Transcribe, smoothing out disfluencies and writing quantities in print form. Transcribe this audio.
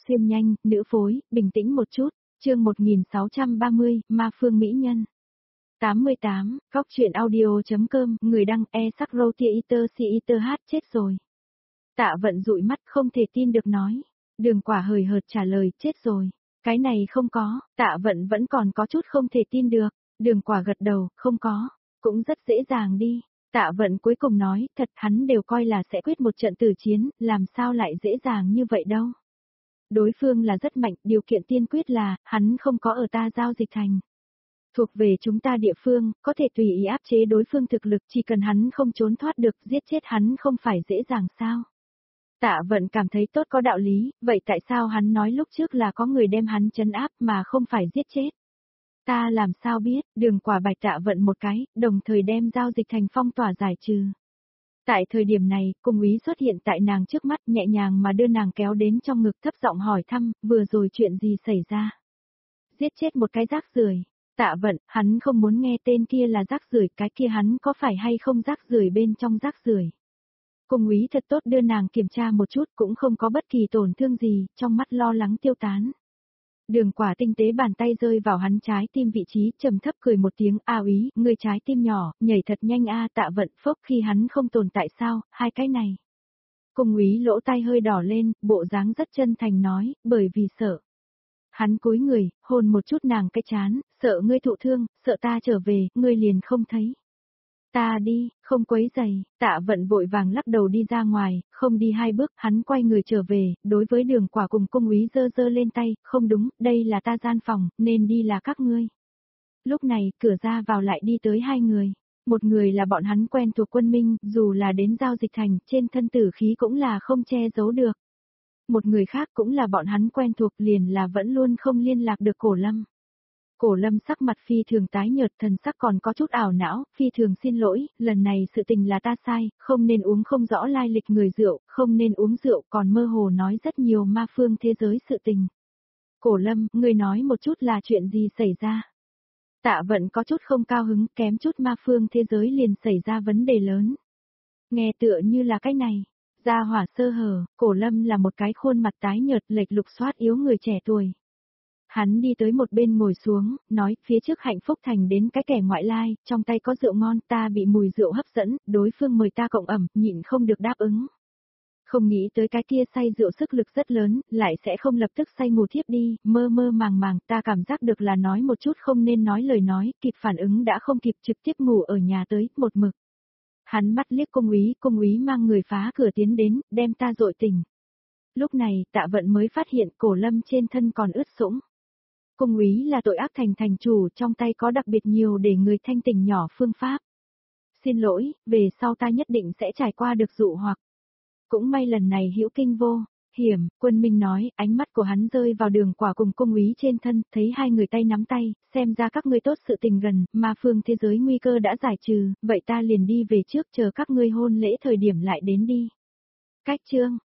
xuyên nhanh, nữ phối, bình tĩnh một chút, chương 1630, Ma Phương Mỹ Nhân. 88, Góc truyện audio.com, người đăng sắc roti eater si eater hát chết rồi. Tạ Vận dụi mắt không thể tin được nói. Đường Quả hời hợt trả lời, chết rồi. Cái này không có, Tạ Vận vẫn còn có chút không thể tin được. Đường Quả gật đầu, không có, cũng rất dễ dàng đi. Tạ Vận cuối cùng nói, thật hắn đều coi là sẽ quyết một trận tử chiến, làm sao lại dễ dàng như vậy đâu. Đối phương là rất mạnh, điều kiện tiên quyết là, hắn không có ở ta giao dịch thành. Thuộc về chúng ta địa phương, có thể tùy ý áp chế đối phương thực lực, chỉ cần hắn không trốn thoát được, giết chết hắn không phải dễ dàng sao. Tạ Vận cảm thấy tốt có đạo lý, vậy tại sao hắn nói lúc trước là có người đem hắn trấn áp mà không phải giết chết? Ta làm sao biết, Đường Quả bạch Tạ Vận một cái, đồng thời đem giao dịch thành phong tỏa giải trừ. Tại thời điểm này, cung úy xuất hiện tại nàng trước mắt nhẹ nhàng mà đưa nàng kéo đến trong ngực thấp giọng hỏi thăm, vừa rồi chuyện gì xảy ra? Giết chết một cái rác rưởi. Tạ Vận, hắn không muốn nghe tên kia là rác rưởi, cái kia hắn có phải hay không rác rưởi bên trong rác rưởi. Cung úy thật tốt đưa nàng kiểm tra một chút cũng không có bất kỳ tổn thương gì, trong mắt lo lắng tiêu tán. Đường Quả tinh tế bàn tay rơi vào hắn trái tim vị trí, trầm thấp cười một tiếng, a úy, người trái tim nhỏ, nhảy thật nhanh a. Tạ Vận phốc khi hắn không tồn tại sao, hai cái này. Cung úy lỗ tai hơi đỏ lên, bộ dáng rất chân thành nói, bởi vì sợ. Hắn cúi người, hôn một chút nàng cái trán, sợ ngươi thụ thương, sợ ta trở về, ngươi liền không thấy. Ta đi, không quấy giày. Tạ Vận vội vàng lắc đầu đi ra ngoài, không đi hai bước, hắn quay người trở về, đối với Đường Quả cùng cung úy giơ giơ lên tay, không đúng, đây là ta gian phòng, nên đi là các ngươi. Lúc này, cửa ra vào lại đi tới hai người. Một người là bọn hắn quen thuộc Quân Minh, dù là đến giao dịch thành, trên thân tử khí cũng là không che giấu được. Một người khác cũng là bọn hắn quen thuộc, liền là vẫn luôn không liên lạc được Cổ Lâm. Cổ Lâm sắc mặt phi thường tái nhợt, thần sắc còn có chút ảo não, phi thường xin lỗi, lần này sự tình là ta sai, không nên uống không rõ lai lịch người rượu, không nên uống rượu, còn mơ hồ nói rất nhiều ma phương thế giới sự tình. Cổ Lâm, người nói một chút là chuyện gì xảy ra? Tạ Vận có chút không cao hứng, kém chút ma phương thế giới liền xảy ra vấn đề lớn. Nghe tựa như là cái này. Gia hỏa sơ hở, Cổ Lâm là một cái khuôn mặt tái nhợt lệch lục xoát yếu người trẻ tuổi. Hắn đi tới một bên ngồi xuống, nói, phía trước Hạnh Phúc Thành đến cái kẻ ngoại lai, trong tay có rượu ngon, ta bị mùi rượu hấp dẫn, đối phương mời ta cộng ẩm, nhịn không được đáp ứng. Không nghĩ tới cái kia say rượu sức lực rất lớn, lại sẽ không lập tức say ngủ thiếp đi, mơ mơ màng màng, ta cảm giác được là nói một chút không nên nói lời nói, kịp phản ứng đã không kịp trực tiếp ngủ ở nhà tới, một mực. Hắn mắt liếc cung úy mang người phá cửa tiến đến, đem ta dội tỉnh. Lúc này, Tạ Vận mới phát hiện Cổ Lâm trên thân còn ướt sũng. Cung úy là tội ác thành chủ, trong tay có đặc biệt nhiều để người thanh tỉnh nhỏ phương pháp. Xin lỗi, về sau ta nhất định sẽ trải qua được dụ hoặc. Cũng may lần này hữu kinh vô hiểm, Quân Minh nói, ánh mắt của hắn rơi vào Đường Quả cùng cung úy trên thân, thấy hai người tay nắm tay, xem ra các ngươi tốt sự tình gần, mà phương thế giới nguy cơ đã giải trừ, vậy ta liền đi về trước chờ các ngươi hôn lễ thời điểm lại đến đi. Cách chương